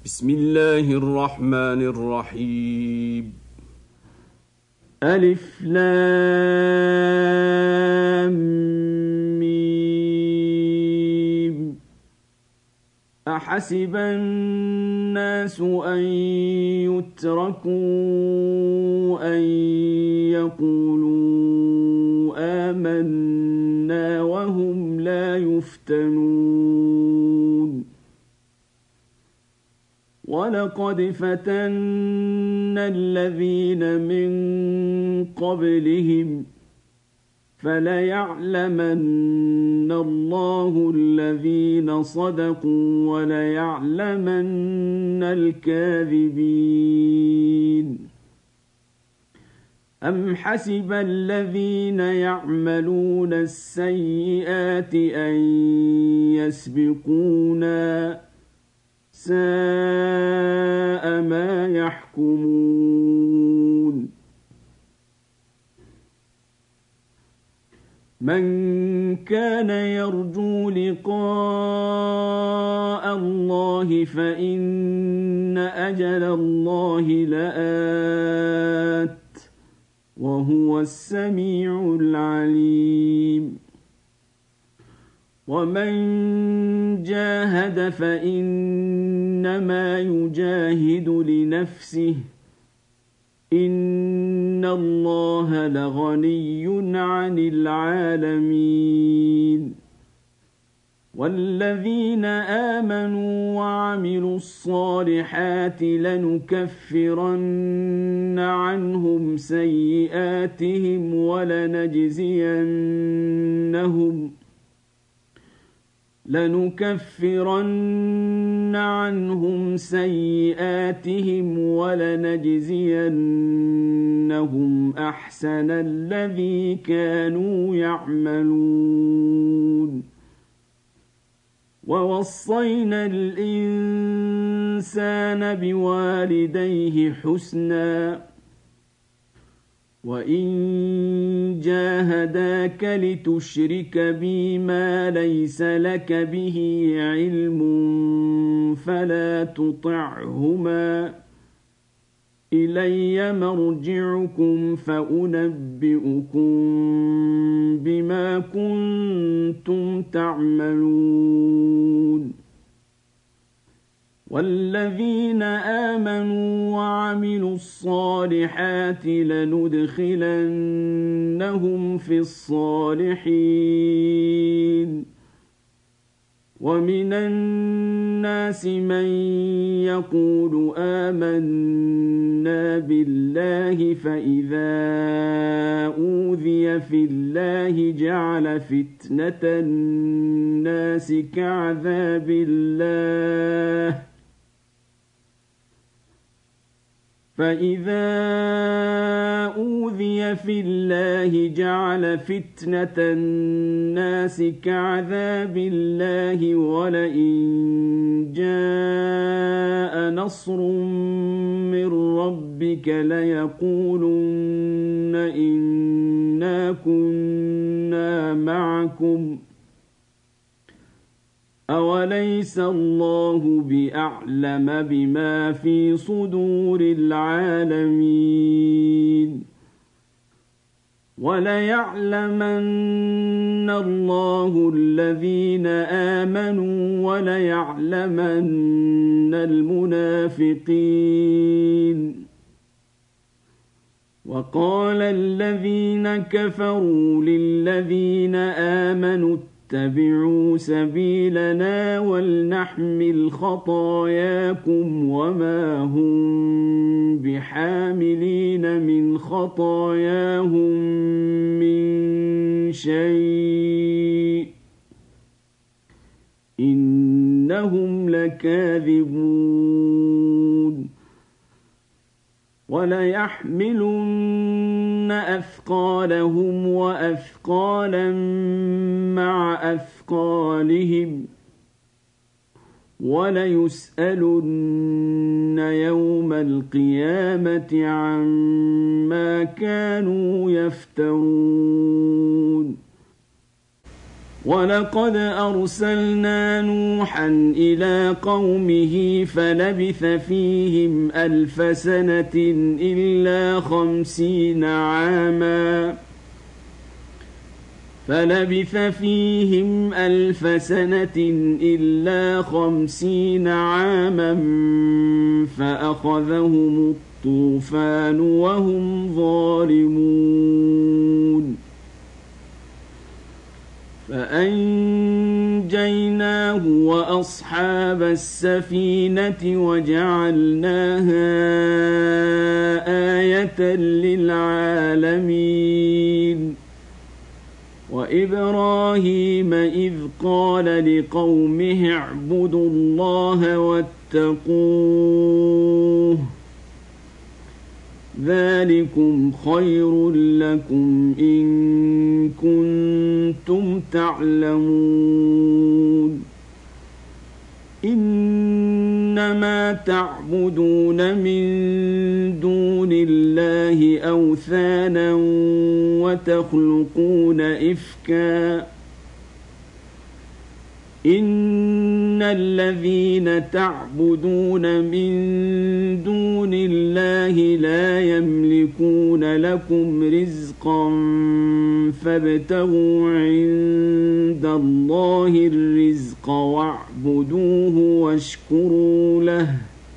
بسم الله الرحمن الرحيم. ألف لام ميم. أحسب الناس أن يتركوا أن يقولوا آمنا وهم لا يفتنون. ولقد فتنا الذين من قبلهم فليعلمن الله الذين صدقوا وليعلمن الكاذبين. أم حسب الذين يعملون السيئات أن يسبقونا ساء ما يحكمون. من كان يرجو لقاء الله فإن أجل الله لآت وهو السميع العليم. ومن جاهد فإنما يجاهد لنفسه إن الله لغني عن العالمين. والذين آمنوا وعملوا الصالحات لنكفرن عنهم سيئاتهم ولنجزينهم أحسن الذي كانوا يعملون. ووصينا الإنسان بوالديه حسنا وإن جاهداك لتشرك بي ما ليس لك به علم فلا تطعهما إلي مرجعكم فأنبئكم بما كنتم تعملون. والذين آمنوا وعملوا الصالحات لندخلنهم في الصالحين. ومن الناس من يقول آمنا بالله فإذا أوذي في الله جعل فتنة الناس كعذاب الله ولئن جاء نصر من ربك ليقولن إنا كنا معكم أوليس الله بأعلم بما في صدور العالمين. وليعلمن الله الذين آمنوا وليعلمن المنافقين. وقال الذين كفروا للذين آمنوا اتبعوا سبيلنا ولنحمل خطاياكم وما هم بحاملين من خطاياهم من شيء إنهم لكاذبون. وليحملن أثقالهم وأثقالا مع أثقالهم وليسألن يوم القيامة عما كانوا يفترون. ولقد أرسلنا نوحا إلى قومه فلبث فيهم 1000 سنة إلا 50 عاما فأخذهم الطوفان وهم ظالمون فأنجيناه وأصحاب السفينة وجعلناها آية للعالمين وإبراهيم إذ قال لقومه اعبدوا الله واتقوه ذلكم خير لكم إن كنتم تعلمون إنما تعبدون من دون الله أوثانا وتخلقون إفكا إن الذين تعبدون من دون الله لا يملكون لكم رزقا فابتغوا عند الله الرزق واعبدوه واشكروا له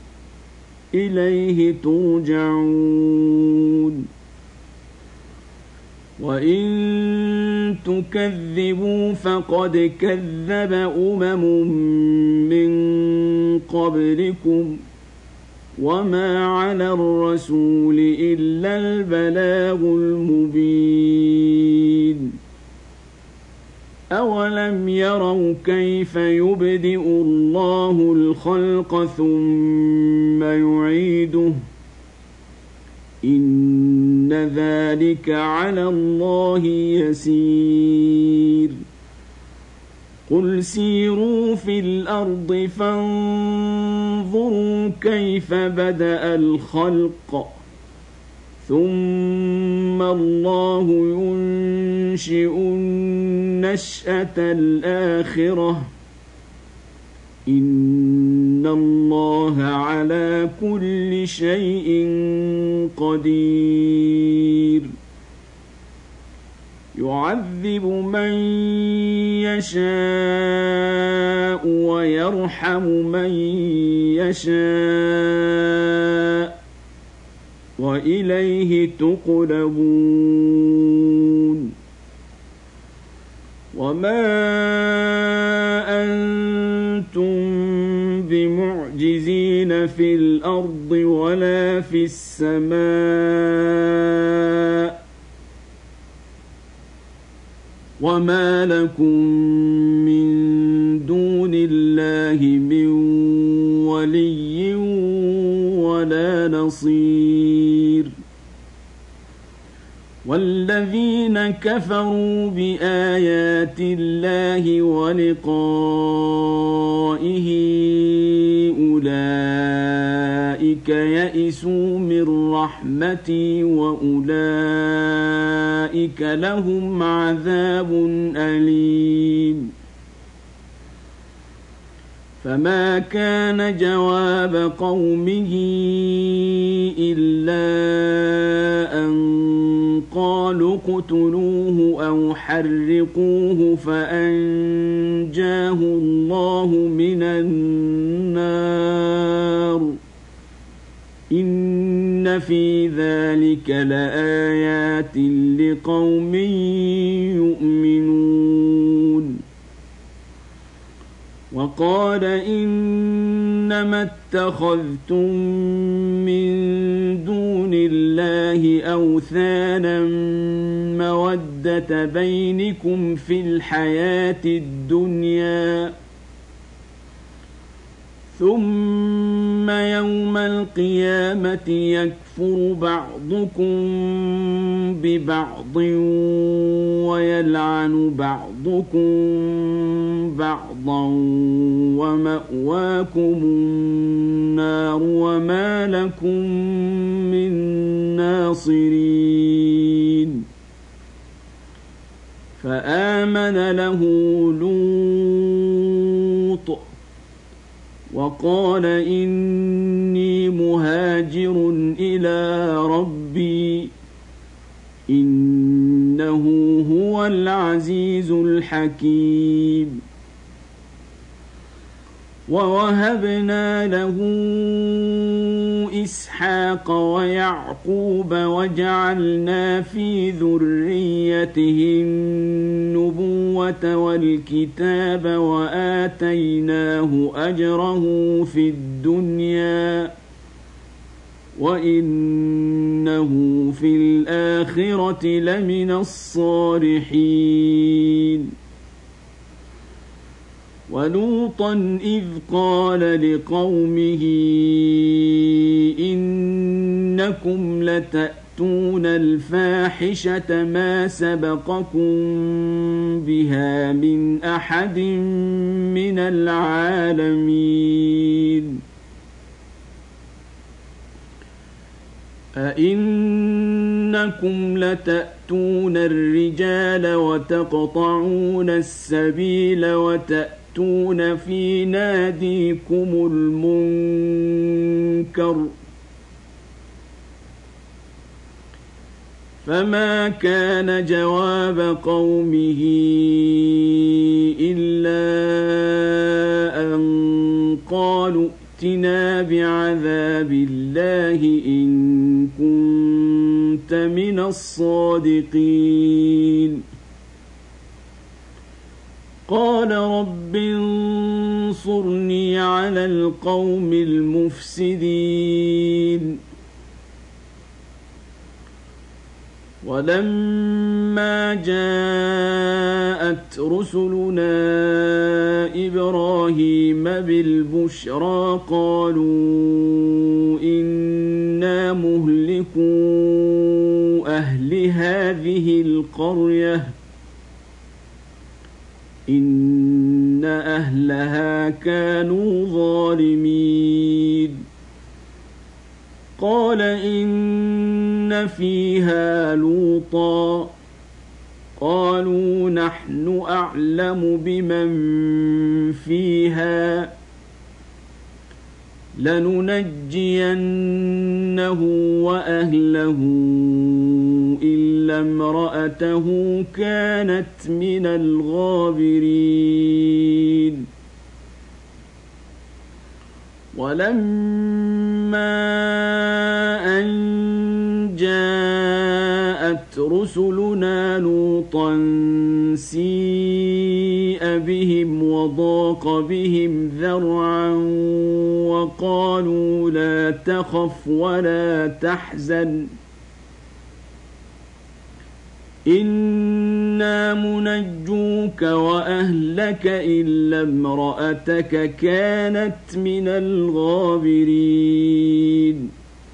إليه ترجعون وإن تكذبوا فقد كذب من قبلكم وما على الرسول إلا البلاغ المبين أولم يروا كيف يبدئ الله الخلق ثم يعيده إن ذلك على الله يسير قل سيروا في الأرض فانظروا كيف بدأ الخلق ثم الله ينشئ النشأة الآخرة إن الله على كل شيء قدير يعذب من يشاء ويرحم من يشاء وإليه تقلبون وما أنتم بمعجزين في الأرض ولا في السماء وما لكم من دون الله من ولي ولا نصير والذين كفروا بآيات الله ولقائه أولئك يئسوا من رحمتي وأولئك لهم عذاب أليم فما كان جواب قومه إلا أن قالوا اقتلوه أو حرقوه فأنجاه الله من النار إن في ذلك لآيات لقوم يؤمنون وقال إنما اتخذتم من دون الله أوثانا مودة بينكم في الحياة الدنيا ثم يوم القيامة يكفر بعضكم ببعض ويلعن بعضكم بعضا ومأواكم النار وما لكم من ناصرين فآمن له لوط وقال إني مهاجر إلى ربي إنه هو العزيز الحكيم ووهبنا له إسحاق ويعقوب وجعلنا في ذريته النبوة والكتاب وآتيناه أجره في الدنيا وإنه في الآخرة لمن الصالحين ولوطا إذ قال لقومه إنكم لتأتون الفاحشة ما سبقكم بها من أحد من العالمين أئنكم لتأتون الرجال وتقطعون السبيل وتأتون في ناديكم المنكر فما كان جواب قومه إلا أن قالوا ائتنا بعذاب الله إن كنت من الصادقين قال رب انصرني على القوم المفسدين ولما جاءت رسلنا إبراهيم بالبشرى قالوا إنا مهلكو أهل هذه القرية إن أهلها كانوا ظالمين قال إن فيها لوطا قالوا نحن أعلم بمن فيها لننجينه وأهله إلا امرأته كانت من الغابرين ولما أن جاءت رسلنا لوطا سيء بهم وضاق بهم ذرعا وقالوا لا تخف ولا تحزن إنا منجوك وأهلك إلا امرأتك كانت من الغابرين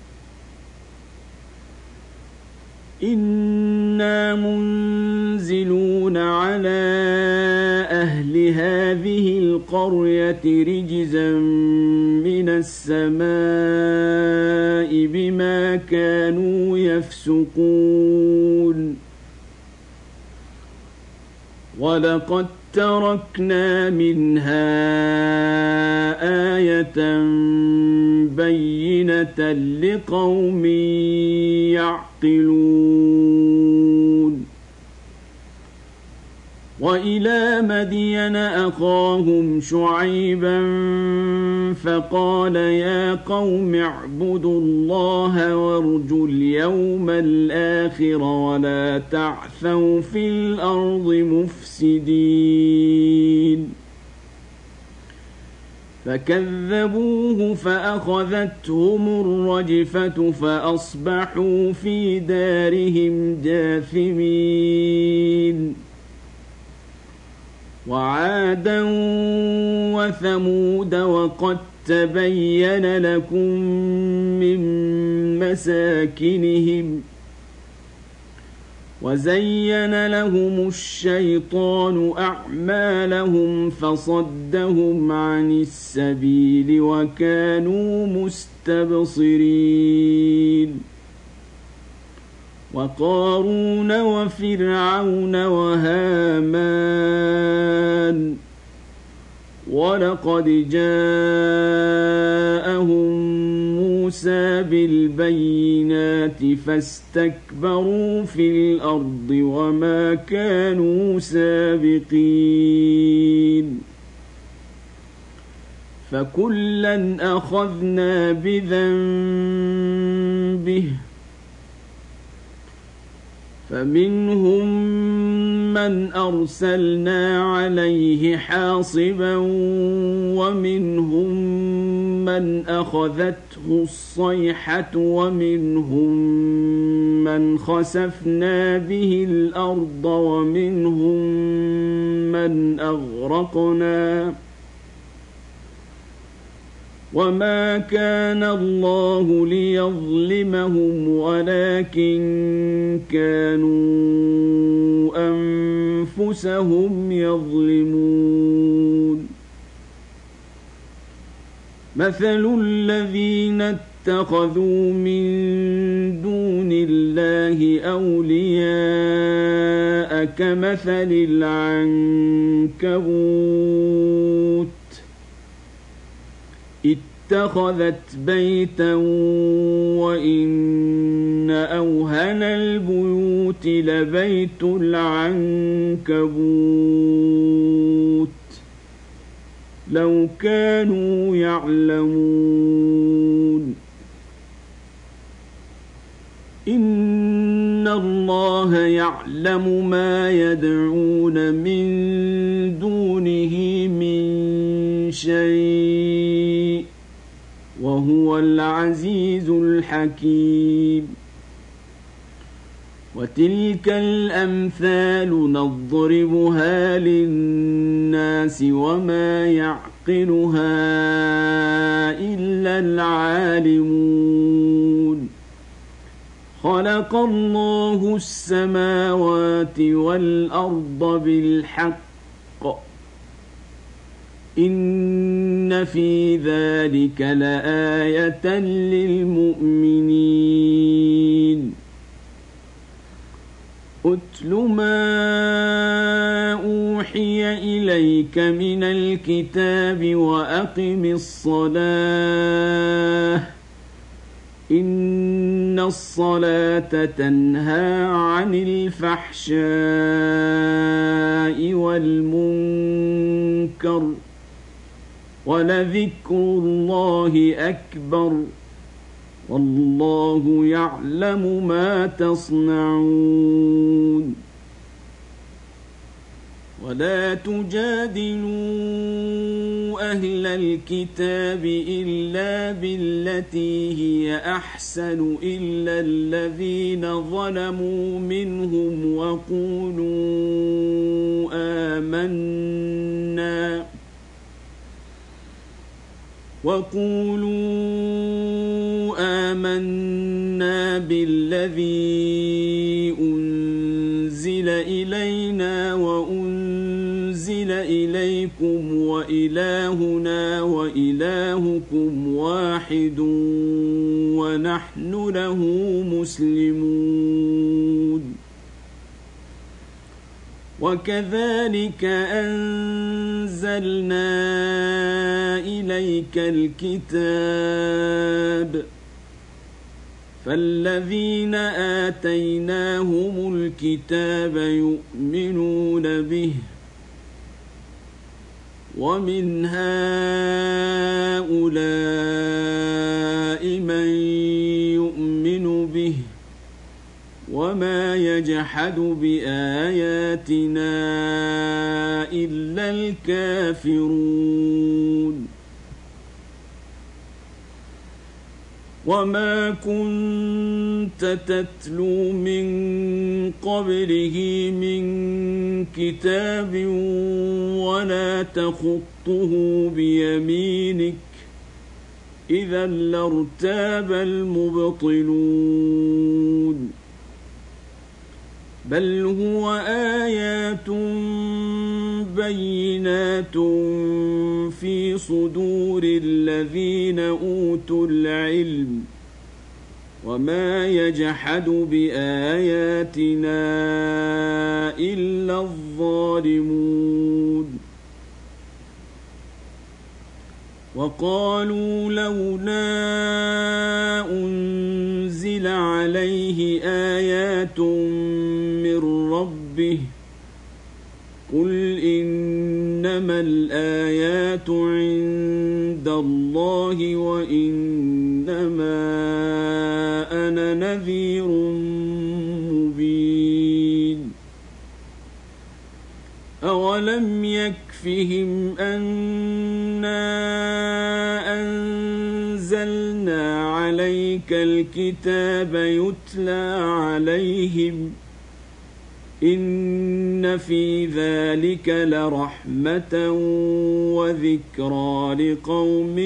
إنا منزلون على أهل هذه القرية رجزا من السماء بما كانوا يفسقون ولقد تركنا منها آية بينة لقوم يعقلون وإلى مدين أخاهم شعيبا فقال يا قوم اعبدوا الله وارجوا اليوم الآخر ولا تعثوا في الأرض مفسدين فكذبوه فأخذتهم الرجفة فأصبحوا في دارهم جاثمين وعادا وثمود وقد تبين لكم من مساكنهم وزين لهم الشيطان أعمالهم فصدهم عن السبيل وكانوا مستبصرين وقارون وفرعون وهامان ولقد جاءهم موسى بالبينات فاستكبروا في الأرض وما كانوا سابقين فكلا أخذنا بذنبه فمنهم من أرسلنا عليه حاصبا ومنهم من أخذته الصيحة ومنهم من خسفنا به الأرض ومنهم من أغرقنا وما كان الله ليظلمهم ولكن كانوا أنفسهم يظلمون مثل الذين اتخذوا من دون الله أولياء كمثل العنكبوت اتخذت بيتا وإن أوهن البيوت لبيت العنكبوت لو كانوا يعلمون إن الله يعلم ما يدعون من دونه من شيء وهو العزيز الحكيم وتلك الأمثال نضربها للناس وما يعقلها إلا العالمون خلق الله السماوات والأرض بالحق إن في ذلك لآية للمؤمنين أتل ما أوحي إليك من الكتاب وأقم الصلاة إن الصلاة تنهى عن الفحشاء والمنكر ولذكر الله أكبر والله يعلم ما تصنعون ولا تجادلوا أهل الكتاب إلا بالتي هي أحسن إلا الذين ظلموا منهم وقولوا آمنا بالذي أنزل إلينا وأنزل إليكم وإلهنا وإلهكم واحد ونحن له مسلمون وكذلك أنزلنا إليك الكتاب فالذين آتيناهم الكتاب يؤمنون به ومن هؤلاء من يؤمن به وما يجحد بآياتنا إلا الكافرون وما كنت تتلو من قبله من كتاب ولا تخطه بيمينك إذا لارتاب المبطلون بل هو آيات بينات في صدور الذين أوتوا العلم وما يجحد بآياتنا إلا الظالمون وقالوا لولا أنزل عليه آيات من ربه قل إنما الآيات عند الله وإنما أنا نذير مبين أولم يكفهم أنا أنزلنا عليك الكتاب يتلى عليهم إن في ذلك لرحمة وذكرى لقوم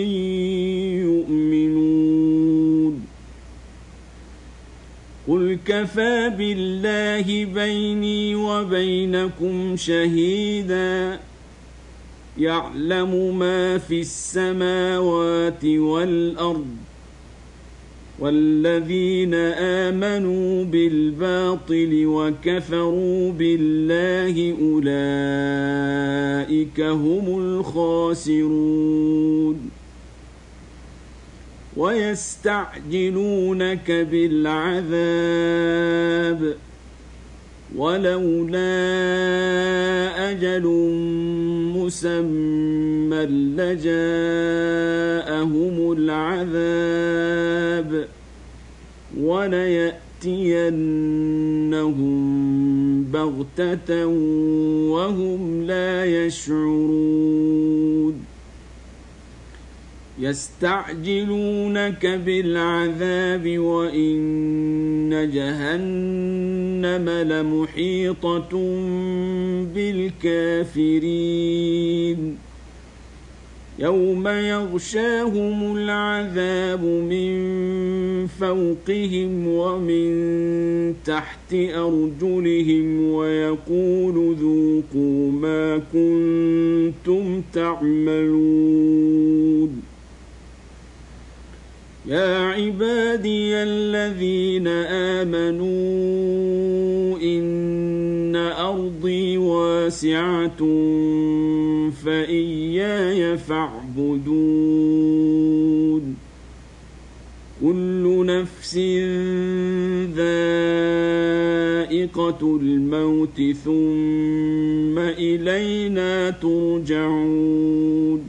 يؤمنون قل كفى بالله بيني وبينكم شهيدا يعلم ما في السماوات والأرض والذين آمنوا بالباطل وكفروا بالله أولئك هم الخاسرون ويستعجلونك بالعذاب ولولا أجل مسمى لجاءهم العذاب وليأتينهم بغتة وهم لا يشعرون يستعجلونك بالعذاب وإن جهنم لمحيطة بالكافرين يوم يغشاهم العذاب من فوقهم ومن تحت أرجلهم ويقول ذوقوا ما كنتم تعملون يا عبادي الذين آمنوا إن أرضي واسعة فإياي فاعبدون كل نفس ذائقة الموت ثم إلينا ترجعون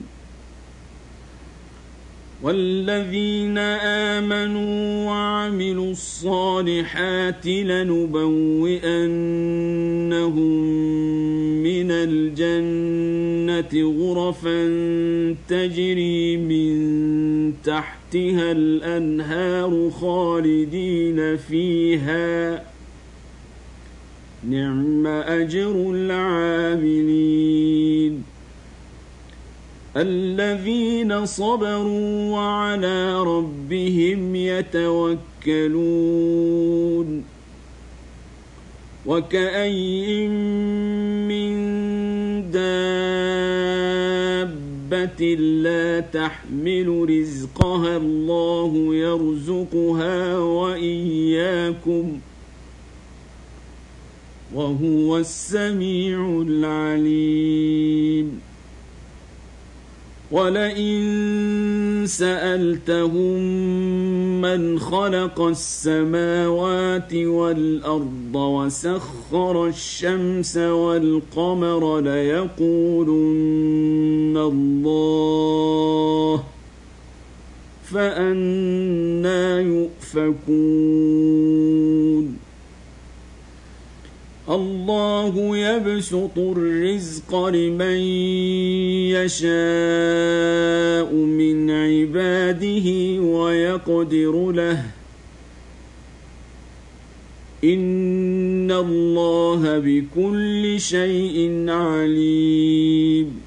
والذين آمنوا وعملوا الصالحات لنبوئنهم من الجنة غرفا تجري من تحتها الأنهار خالدين فيها نعم أجر العاملين الذين صبروا وعلى ربهم يتوكلون وكأي من دابة لا تحمل رزقها الله يرزقها وإياكم وهو السميع العليم ولئن سألتهم من خلق السماوات والأرض وسخر الشمس والقمر ليقولن الله فأنى يؤفكون الله يبسط الرزق لمن يشاء من عباده ويقدر له إن الله بكل شيء عليم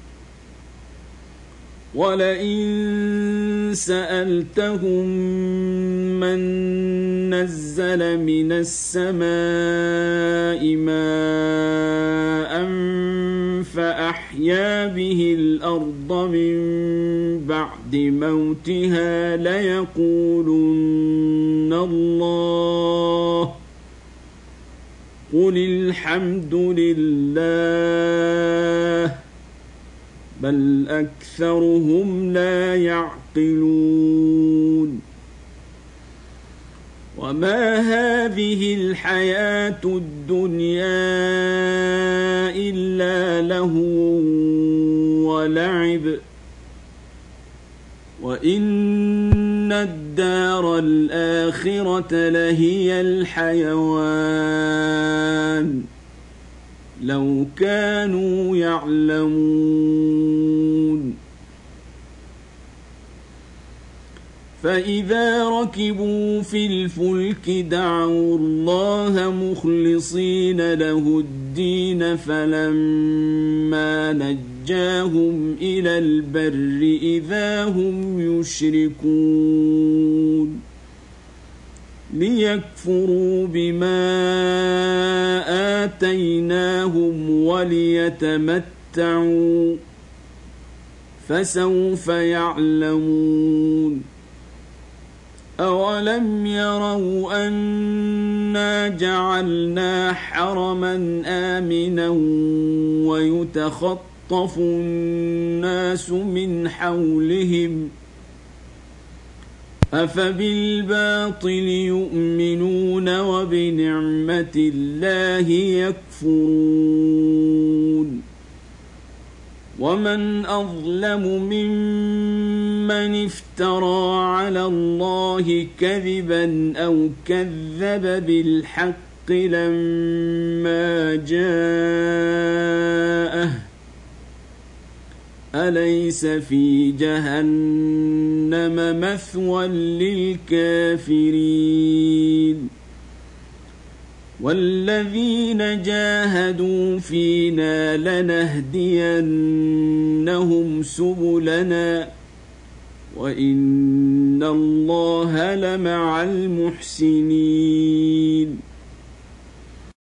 ولئن سألتهم من نزل من السماء ماء فأحيا به الأرض من بعد موتها ليقولن الله قل الحمد لله بل أكثرهم لا يعقلون وما هذه الحياة الدنيا إلا لهو ولعب وإن الدار الآخرة لهي الحيوان لو كانوا يعلمون فإذا ركبوا في الفلك دعوا الله مخلصين له الدين فلما نجاهم إلى البر إذا هم يشركون ليكفروا بما آتيناهم وليتمتعوا فسوف يعلمون أولم يروا أنا جعلنا حرما آمنا ويتخطف الناس من حولهم أفبالباطل يؤمنون وبنعمة الله يكفرون ومن أظلم ممن افترى على الله كذبا أو كذب بالحق لما جاءه أليس في جهنم مثوى للكافرين والذين جاهدوا فينا لنهدينهم سبلنا وإن الله لمع المحسنين